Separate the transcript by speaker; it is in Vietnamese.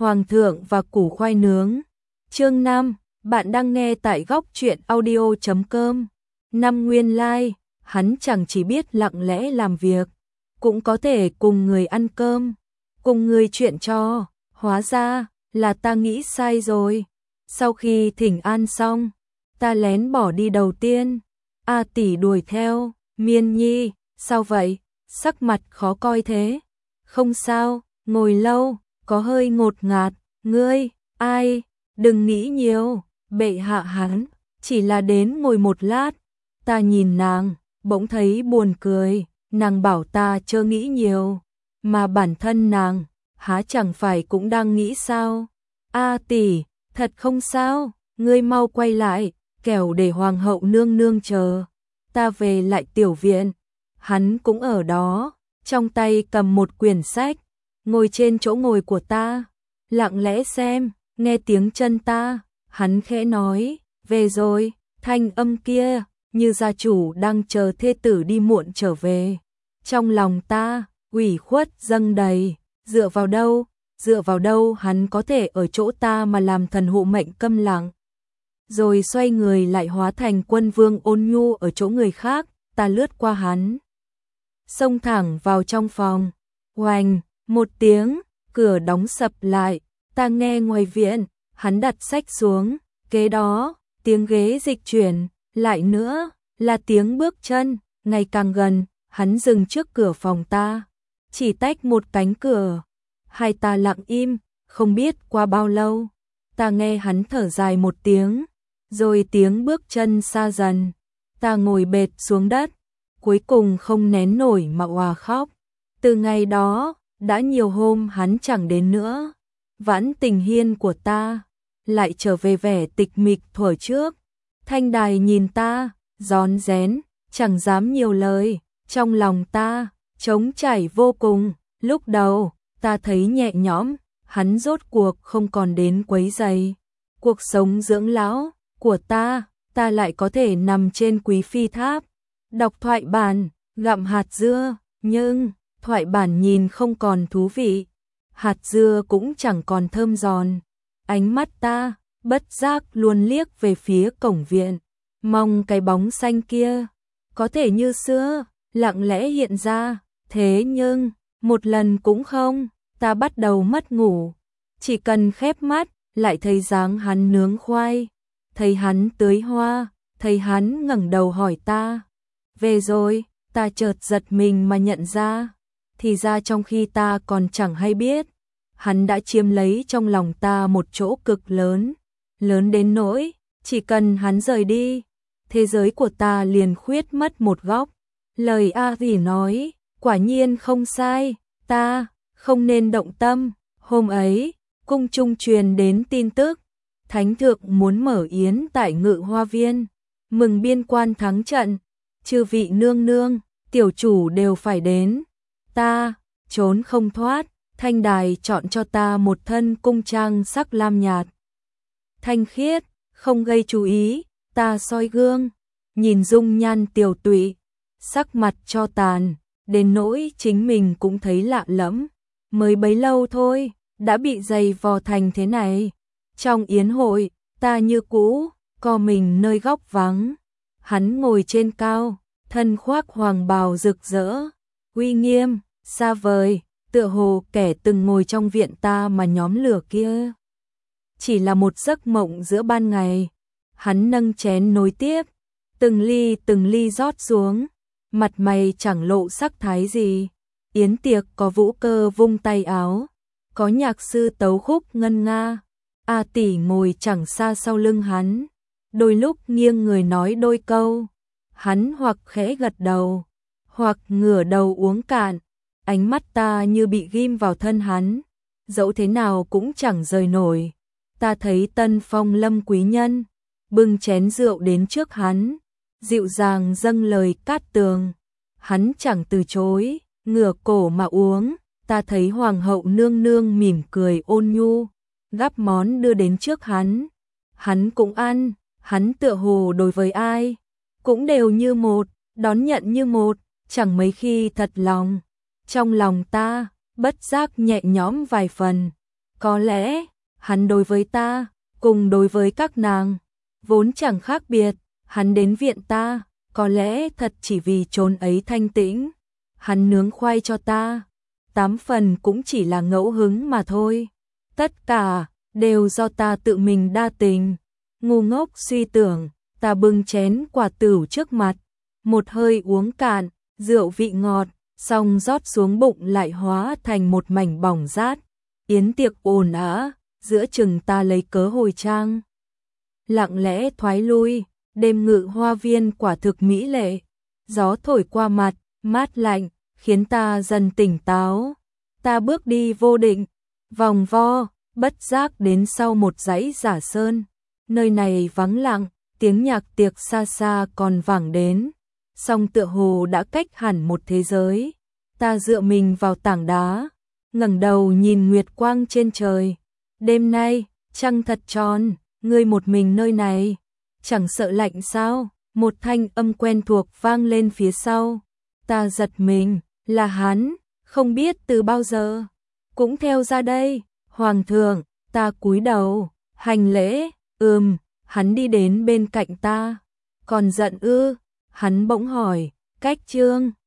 Speaker 1: Hoàng thượng và củ khoai nướng. Chương 5, bạn đang nghe tại góc truyện audio.com. Năm nguyên lai, hắn chẳng chỉ biết lặng lẽ làm việc, cũng có thể cùng người ăn cơm, cùng người chuyện trò. Hóa ra là ta nghĩ sai rồi. Sau khi thỉnh an xong, ta lén bỏ đi đầu tiên. A tỷ đuổi theo, Miên Nhi, sao vậy? Sắc mặt khó coi thế. Không sao, ngồi lâu, có hơi ngột ngạt. Ngươi, ai? Đừng nghĩ nhiều, bệ hạ hắn, chỉ là đến ngồi một lát. Ta nhìn nàng, bỗng thấy buồn cười, nàng bảo ta chớ nghĩ nhiều, mà bản thân nàng, há chẳng phải cũng đang nghĩ sao? A tỷ, thật không sao, ngươi mau quay lại, kẻo để hoàng hậu nương nương chờ. Ta về lại tiểu viện, hắn cũng ở đó, trong tay cầm một quyển sách, ngồi trên chỗ ngồi của ta, lặng lẽ xem, nghe tiếng chân ta, hắn khẽ nói, về rồi, thanh âm kia, như gia chủ đang chờ thê tử đi muộn trở về. Trong lòng ta, ủy khuất dâng đầy, dựa vào đâu hắn có thể ở chỗ ta mà làm thần hộ mệnh câm lặng. Rồi xoay người lại hóa thành quân vương ôn nhu ở chỗ người khác, ta lướt qua hắn. Xông thẳng vào trong phòng, oành, một tiếng, cửa đóng sập lại, ta nghe ngoài viện, hắn đặt sách xuống, kế đó, tiếng ghế dịch chuyển, lại nữa, là tiếng bước chân, ngày càng gần, hắn dừng trước cửa phòng ta, chỉ tách một cánh cửa. Hai ta lặng im, không biết qua bao lâu, ta nghe hắn thở dài một tiếng, rồi tiếng bước chân xa dần, ta ngồi bệt xuống đất, cuối cùng không nén nổi mà òa khóc. Từ ngày đó, đã nhiều hôm hắn chẳng đến nữa, vãn tình hiên của ta, lại trở về vẻ tịch mịch thuở trước. Thanh đài nhìn ta, rón rén, chẳng dám nhiều lời, trong lòng ta, trống trải vô cùng. Lúc đầu, ta thấy nhẹ nhõm, hắn rốt cuộc không còn đến quấy rầy cuộc sống dưỡng lão của ta lại có thể nằm trên quý phi tháp, đọc thoại bản, gặm hạt dưa, nhưng thoại bản nhìn không còn thú vị, hạt dưa cũng chẳng còn thơm giòn. Ánh mắt ta, bất giác luôn liếc về phía cổng viện, mong cái bóng xanh kia, có thể như xưa, lặng lẽ hiện ra, thế nhưng, một lần cũng không, ta bắt đầu mất ngủ, chỉ cần khép mắt, lại thấy dáng hắn nướng khoai, thấy hắn tưới hoa, thấy hắn ngẩng đầu hỏi ta, về rồi, ta chợt giật mình mà nhận ra, thì ra trong khi ta còn chẳng hay biết, hắn đã chiếm lấy trong lòng ta một chỗ cực lớn, lớn đến nỗi, chỉ cần hắn rời đi, thế giới của ta liền khuyết mất một góc. Lời A Dì nói, quả nhiên không sai, ta không nên động tâm. Hôm ấy, cung trung truyền đến tin tức, thánh thượng muốn mở yến tại Ngự Hoa Viên, mừng biên quan thắng trận, chư vị nương nương, tiểu chủ đều phải đến. Ta trốn không thoát, thanh đài chọn cho ta một thân cung trang sắc lam nhạt, thanh khiết, không gây chú ý. Ta soi gương, nhìn dung nhan tiều tụy, sắc mặt cho tàn, đến nỗi chính mình cũng thấy lạ lẫm. Mới bấy lâu thôi, đã bị dày vò thành thế này. Trong yến hội, ta như cũ, co mình nơi góc vắng. Hắn ngồi trên cao, thân khoác hoàng bào rực rỡ, uy nghiêm, xa vời, tựa hồ kẻ từng ngồi trong viện ta mà nhóm lửa kia chỉ là một giấc mộng giữa ban ngày. Hắn nâng chén nối tiếp, từng ly rót xuống, mặt mày chẳng lộ sắc thái gì. Yến tiệc có vũ cơ vung tay áo, có nhạc sư tấu khúc ngân nga. A tỷ ngồi chẳng xa sau lưng hắn, đôi lúc nghiêng người nói đôi câu, hắn hoặc khẽ gật đầu, hoặc ngửa đầu uống cạn. Ánh mắt ta như bị ghim vào thân hắn, dẫu thế nào cũng chẳng rời nổi. Ta thấy tân phong lâm quý nhân, bưng chén rượu đến trước hắn, dịu dàng dâng lời cát tường. Hắn chẳng từ chối, ngửa cổ mà uống. Ta thấy hoàng hậu nương nương mỉm cười ôn nhu, gắp món đưa đến trước hắn. Hắn cũng ăn, hắn tựa hồ đối với ai cũng đều như một, đón nhận như một, chẳng mấy khi thật lòng. Trong lòng ta, bất giác nhẹ nhõm vài phần, Có lẽ, hắn đối với ta, cùng đối với các nàng, vốn chẳng khác biệt, hắn đến viện ta, có lẽ thật chỉ vì chốn ấy thanh tĩnh. Hắn nướng khoai cho ta, 8 phần cũng chỉ là ngẫu hứng mà thôi. Tất cả đều do ta tự mình đa tình, ngu ngốc suy tưởng. Ta bưng chén quả tửu trước mặt, một hơi uống cạn, rượu vị ngọt, xong rót xuống bụng lại hóa thành một mảnh bỏng rát. Yến tiệc ồn ào, giữa chừng ta lấy cớ hồi trang. Lặng lẽ thoái lui, đêm ngự hoa viên quả thực mỹ lệ. Gió thổi qua mặt, mát lạnh, khiến ta dần tỉnh táo. Ta bước đi vô định, vòng vo, bất giác đến sau một dãy giả sơn. Nơi này vắng lặng, tiếng nhạc tiệc xa xa còn vẳng đến. Song tựa hồ đã cách hẳn một thế giới. Ta dựa mình vào tảng đá, ngẩng đầu nhìn nguyệt quang trên trời. Đêm nay, trăng thật tròn, ngươi một mình nơi này, chẳng sợ lạnh sao? Một thanh âm quen thuộc vang lên phía sau. Ta giật mình, là hắn, không biết từ bao giờ. Cũng theo ra đây, hoàng thượng. Ta cúi đầu, hành lễ, hắn đi đến bên cạnh ta. Còn giận ư? Hắn bỗng hỏi, cách trương.